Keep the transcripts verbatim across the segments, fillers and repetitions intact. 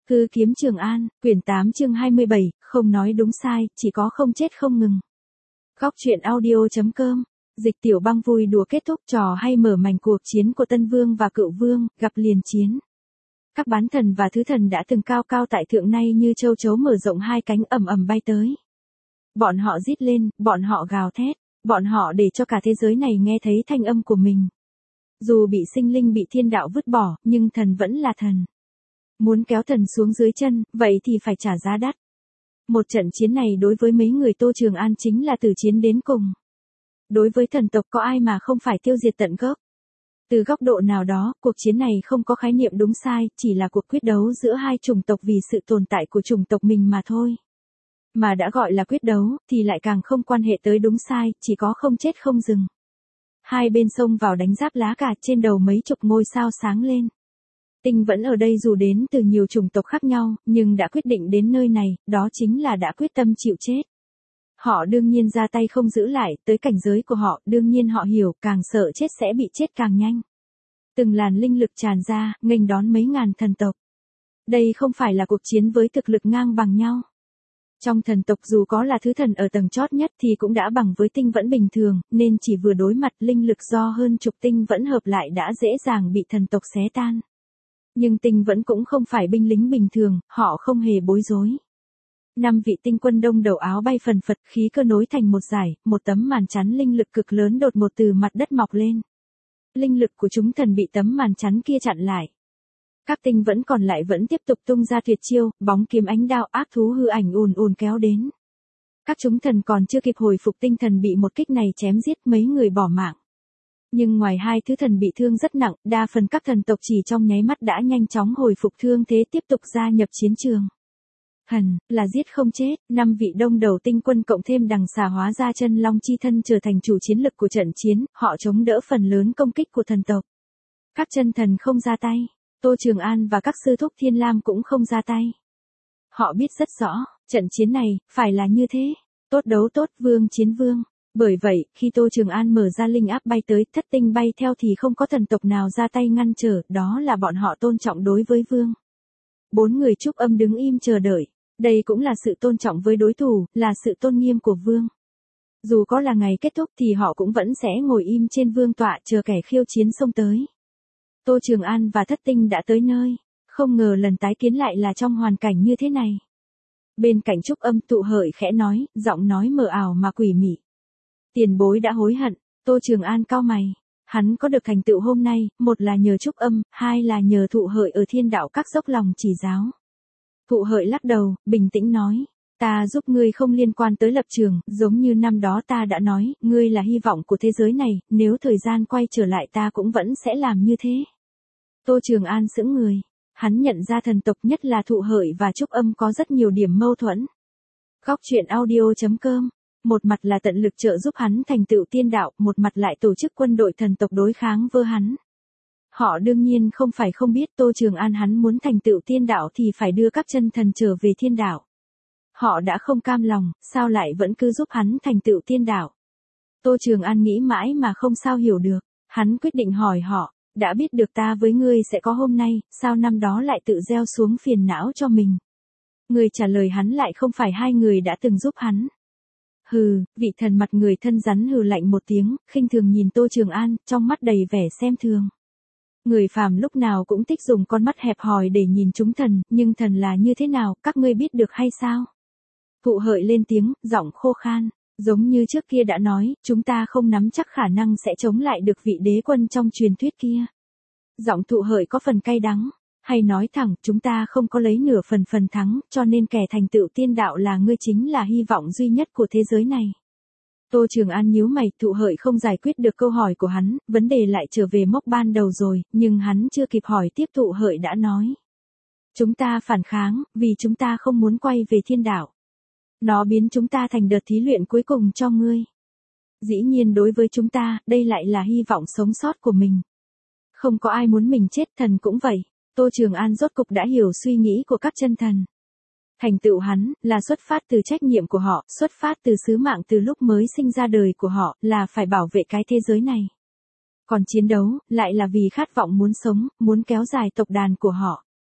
Cư kiếm Trường An, quyển tám chương hai mươi bảy, không nói đúng sai, chỉ có không chết không ngừng. Góc truyện audio.com, Dịch Tiểu Băng vui đùa kết thúc trò hay mở màn cuộc chiến của Tân Vương và Cựu Vương, gặp liền chiến. Các bán thần và thứ thần đã từng cao cao tại thượng nay như châu chấu mở rộng hai cánh ầm ầm bay tới. Bọn họ rít lên, bọn họ gào thét, bọn họ để cho cả thế giới này nghe thấy thanh âm của mình. Dù bị sinh linh bị thiên đạo vứt bỏ, nhưng thần vẫn là thần. Muốn kéo thần xuống dưới chân, vậy thì phải trả giá đắt. Một trận chiến này đối với mấy người Tô Trường An chính là từ chiến đến cùng. Đối với thần tộc có ai mà không phải tiêu diệt tận gốc. Từ góc độ nào đó, cuộc chiến này không có khái niệm đúng sai, chỉ là cuộc quyết đấu giữa hai chủng tộc vì sự tồn tại của chủng tộc mình mà thôi. Mà đã gọi là quyết đấu, thì lại càng không quan hệ tới đúng sai, chỉ có không chết không dừng. Hai bên xông vào đánh giáp lá cả, trên đầu mấy chục ngôi sao sáng lên. Tinh vẫn ở đây dù đến từ nhiều chủng tộc khác nhau, nhưng đã quyết định đến nơi này, đó chính là đã quyết tâm chịu chết. Họ đương nhiên ra tay không giữ lại, tới cảnh giới của họ, đương nhiên họ hiểu, càng sợ chết sẽ bị chết càng nhanh. Từng làn linh lực tràn ra, nghênh đón mấy ngàn thần tộc. Đây không phải là cuộc chiến với thực lực ngang bằng nhau. Trong thần tộc dù có là thứ thần ở tầng chót nhất thì cũng đã bằng với tinh vẫn bình thường, nên chỉ vừa đối mặt linh lực do hơn chục tinh vẫn hợp lại đã dễ dàng bị thần tộc xé tan. Nhưng tinh vẫn cũng không phải binh lính bình thường, họ không hề bối rối. Năm vị tinh quân đông đầu áo bay phần phật, khí cơ nối thành một dải, một tấm màn chắn linh lực cực lớn đột ngột từ mặt đất mọc lên. Linh lực của chúng thần bị tấm màn chắn kia chặn lại. Các tinh vẫn còn lại vẫn tiếp tục tung ra tuyệt chiêu, bóng kiếm ánh đao ác thú hư ảnh ùn ùn kéo đến. Các chúng thần còn chưa kịp hồi phục tinh thần bị một kích này chém giết mấy người bỏ mạng. Nhưng ngoài hai thứ thần bị thương rất nặng, đa phần các thần tộc chỉ trong nháy mắt đã nhanh chóng hồi phục thương thế tiếp tục gia nhập chiến trường. Hẳn là giết không chết, năm vị đông đầu tinh quân cộng thêm đằng xà hóa ra chân long chi thân trở thành chủ chiến lực của trận chiến, họ chống đỡ phần lớn công kích của thần tộc. Các chân thần không ra tay, Tô Trường An và các sư thúc Thiên Lam cũng không ra tay. Họ biết rất rõ, trận chiến này, phải là như thế, tốt đấu tốt, vương chiến vương. Bởi vậy, khi Tô Trường An mở ra linh áp bay tới, thất tinh bay theo thì không có thần tộc nào ra tay ngăn trở, đó là bọn họ tôn trọng đối với vương. Bốn người trúc âm đứng im chờ đợi, đây cũng là sự tôn trọng với đối thủ, là sự tôn nghiêm của vương. Dù có là ngày kết thúc thì họ cũng vẫn sẽ ngồi im trên vương tọa chờ kẻ khiêu chiến xông tới. Tô Trường An và thất tinh đã tới nơi, không ngờ lần tái kiến lại là trong hoàn cảnh như thế này. Bên cạnh trúc âm tụ hợi khẽ nói, giọng nói mờ ảo mà quỷ mị. Tiền bối đã hối hận, Tô Trường An cau mày. Hắn có được thành tựu hôm nay, một là nhờ trúc âm, hai là nhờ thụ hợi ở thiên đạo các dốc lòng chỉ giáo. Thụ hợi lắc đầu, bình tĩnh nói, ta giúp ngươi không liên quan tới lập trường, giống như năm đó ta đã nói, ngươi là hy vọng của thế giới này, nếu thời gian quay trở lại ta cũng vẫn sẽ làm như thế. Tô Trường An sững người, hắn nhận ra thần tộc nhất là thụ hợi và trúc âm có rất nhiều điểm mâu thuẫn. Góc truyện audio.com, một mặt là tận lực trợ giúp hắn thành tựu tiên đạo, một mặt lại tổ chức quân đội thần tộc đối kháng với hắn. Họ đương nhiên không phải không biết Tô Trường An hắn muốn thành tựu tiên đạo thì phải đưa các chân thần trở về thiên đạo. Họ đã không cam lòng, sao lại vẫn cứ giúp hắn thành tựu tiên đạo. Tô Trường An nghĩ mãi mà không sao hiểu được, hắn quyết định hỏi họ, đã biết được ta với ngươi sẽ có hôm nay, sao năm đó lại tự gieo xuống phiền não cho mình. Người trả lời hắn lại không phải hai người đã từng giúp hắn. Hừ, vị thần mặt người thân rắn hừ lạnh một tiếng, khinh thường nhìn Tô Trường An, trong mắt đầy vẻ xem thường. Người phàm lúc nào cũng thích dùng con mắt hẹp hòi để nhìn chúng thần, nhưng thần là như thế nào, các ngươi biết được hay sao? Thụ hợi lên tiếng, giọng khô khan, giống như trước kia đã nói, chúng ta không nắm chắc khả năng sẽ chống lại được vị đế quân trong truyền thuyết kia. Giọng thụ hợi có phần cay đắng, hay nói thẳng, chúng ta không có lấy nửa phần phần thắng, cho nên kẻ thành tựu tiên đạo là ngươi chính là hy vọng duy nhất của thế giới này. Tô Trường An nhíu mày, thụ hợi không giải quyết được câu hỏi của hắn, vấn đề lại trở về mốc ban đầu rồi, nhưng hắn chưa kịp hỏi tiếp thụ hợi đã nói. Chúng ta phản kháng, vì chúng ta không muốn quay về thiên đạo. Nó biến chúng ta thành đợt thí luyện cuối cùng cho ngươi. Dĩ nhiên đối với chúng ta, đây lại là hy vọng sống sót của mình. Không có ai muốn mình chết, thần cũng vậy. Tô Trường An rốt cục đã hiểu suy nghĩ của các chân thần. Thành tựu hắn, là xuất phát từ trách nhiệm của họ, xuất phát từ sứ mạng từ lúc mới sinh ra đời của họ, là phải bảo vệ cái thế giới này. Còn chiến đấu, lại là vì khát vọng muốn sống, muốn kéo dài tộc đàn của họ.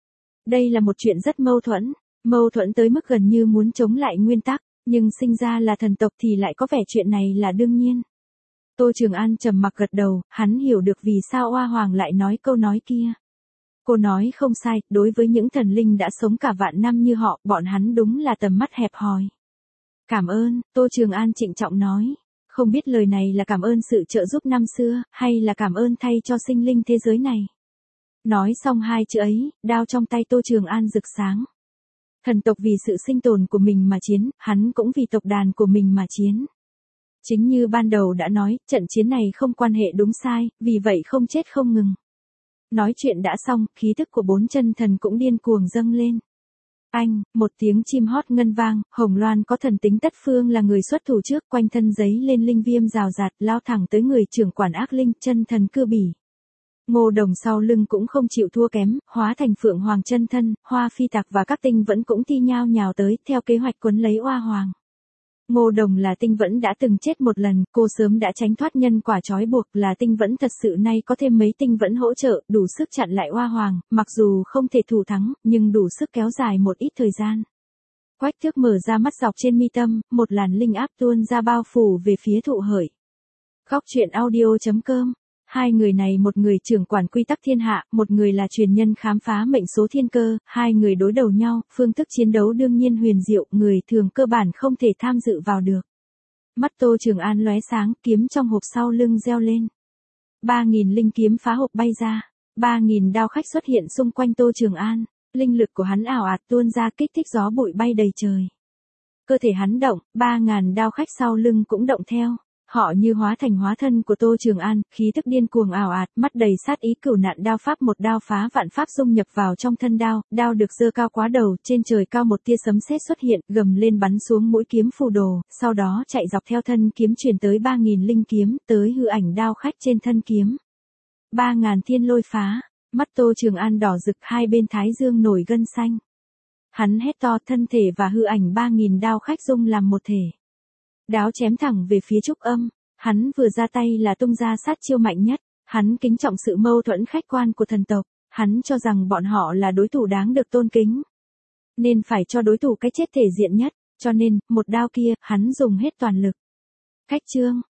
Đây là một chuyện rất mâu thuẫn, mâu thuẫn tới mức gần như muốn chống lại nguyên tắc, nhưng sinh ra là thần tộc thì lại có vẻ chuyện này là đương nhiên. Tô Trường An trầm mặc gật đầu, hắn hiểu được vì sao Oa Hoàng lại nói câu nói kia. Cô nói không sai, đối với những thần linh đã sống cả vạn năm như họ, bọn hắn đúng là tầm mắt hẹp hòi. Cảm ơn, Tô Trường An trịnh trọng nói. Không biết lời này là cảm ơn sự trợ giúp năm xưa, hay là cảm ơn thay cho sinh linh thế giới này. Nói xong hai chữ ấy, đao trong tay Tô Trường An rực sáng. Thần tộc vì sự sinh tồn của mình mà chiến, hắn cũng vì tộc đàn của mình mà chiến. Chính như ban đầu đã nói, trận chiến này không quan hệ đúng sai, vì vậy không chết không ngừng. Nói chuyện đã xong, khí thức của bốn chân thần cũng điên cuồng dâng lên. Anh, một tiếng chim hót ngân vang, Hồng Loan có thần tính tất phương là người xuất thủ trước, quanh thân giấy lên linh viêm rào rạt, lao thẳng tới người trưởng quản ác linh, chân thần cưa bỉ. Ngô Đồng sau lưng cũng không chịu thua kém, hóa thành Phượng Hoàng chân thân, Hoa Phi Tạc và các tinh vẫn cũng thi nhau nhào tới, theo kế hoạch quấn lấy Oa Hoàng. Ngô Đồng là tinh vẫn đã từng chết một lần, cô sớm đã tránh thoát nhân quả trói buộc, là tinh vẫn thật sự nay có thêm mấy tinh vẫn hỗ trợ, đủ sức chặn lại Oa Hoàng, mặc dù không thể thủ thắng, nhưng đủ sức kéo dài một ít thời gian. Quách Thước mở ra mắt dọc trên mi tâm, một làn linh áp tuôn ra bao phủ về phía Thụ Hởi. Góc truyện audio chấm com. Hai người này, một người trưởng quản quy tắc thiên hạ, một người là truyền nhân khám phá mệnh số thiên cơ, hai người đối đầu nhau, phương thức chiến đấu đương nhiên huyền diệu, người thường cơ bản không thể tham dự vào được. Mắt Tô Trường An lóe sáng, kiếm trong hộp sau lưng reo lên. Ba nghìn linh kiếm phá hộp bay ra, ba nghìn đao khách xuất hiện xung quanh Tô Trường An, linh lực của hắn ảo ạt tuôn ra kích thích gió bụi bay đầy trời. Cơ thể hắn động, ba ngàn đao khách sau lưng cũng động theo. Họ như hóa thành hóa thân của Tô Trường An, khí tức điên cuồng ảo ạt, mắt đầy sát ý, cửu nạn đao pháp, một đao phá vạn pháp dung nhập vào trong thân đao, đao được giơ cao quá đầu, trên trời cao một tia sấm sét xuất hiện, gầm lên bắn xuống mũi kiếm phù đồ, sau đó chạy dọc theo thân kiếm truyền tới ba nghìn linh kiếm, tới hư ảnh đao khách trên thân kiếm. Ba ngàn thiên lôi phá, mắt Tô Trường An đỏ rực, hai bên thái dương nổi gân xanh. Hắn hét to, thân thể và hư ảnh ba nghìn đao khách dung làm một thể. Đáo chém thẳng về phía Trúc Âm, hắn vừa ra tay là tung ra sát chiêu mạnh nhất, hắn kính trọng sự mâu thuẫn khách quan của thần tộc, hắn cho rằng bọn họ là đối thủ đáng được tôn kính. Nên phải cho đối thủ cái chết thể diện nhất, cho nên, một đao kia, hắn dùng hết toàn lực. Khách trương,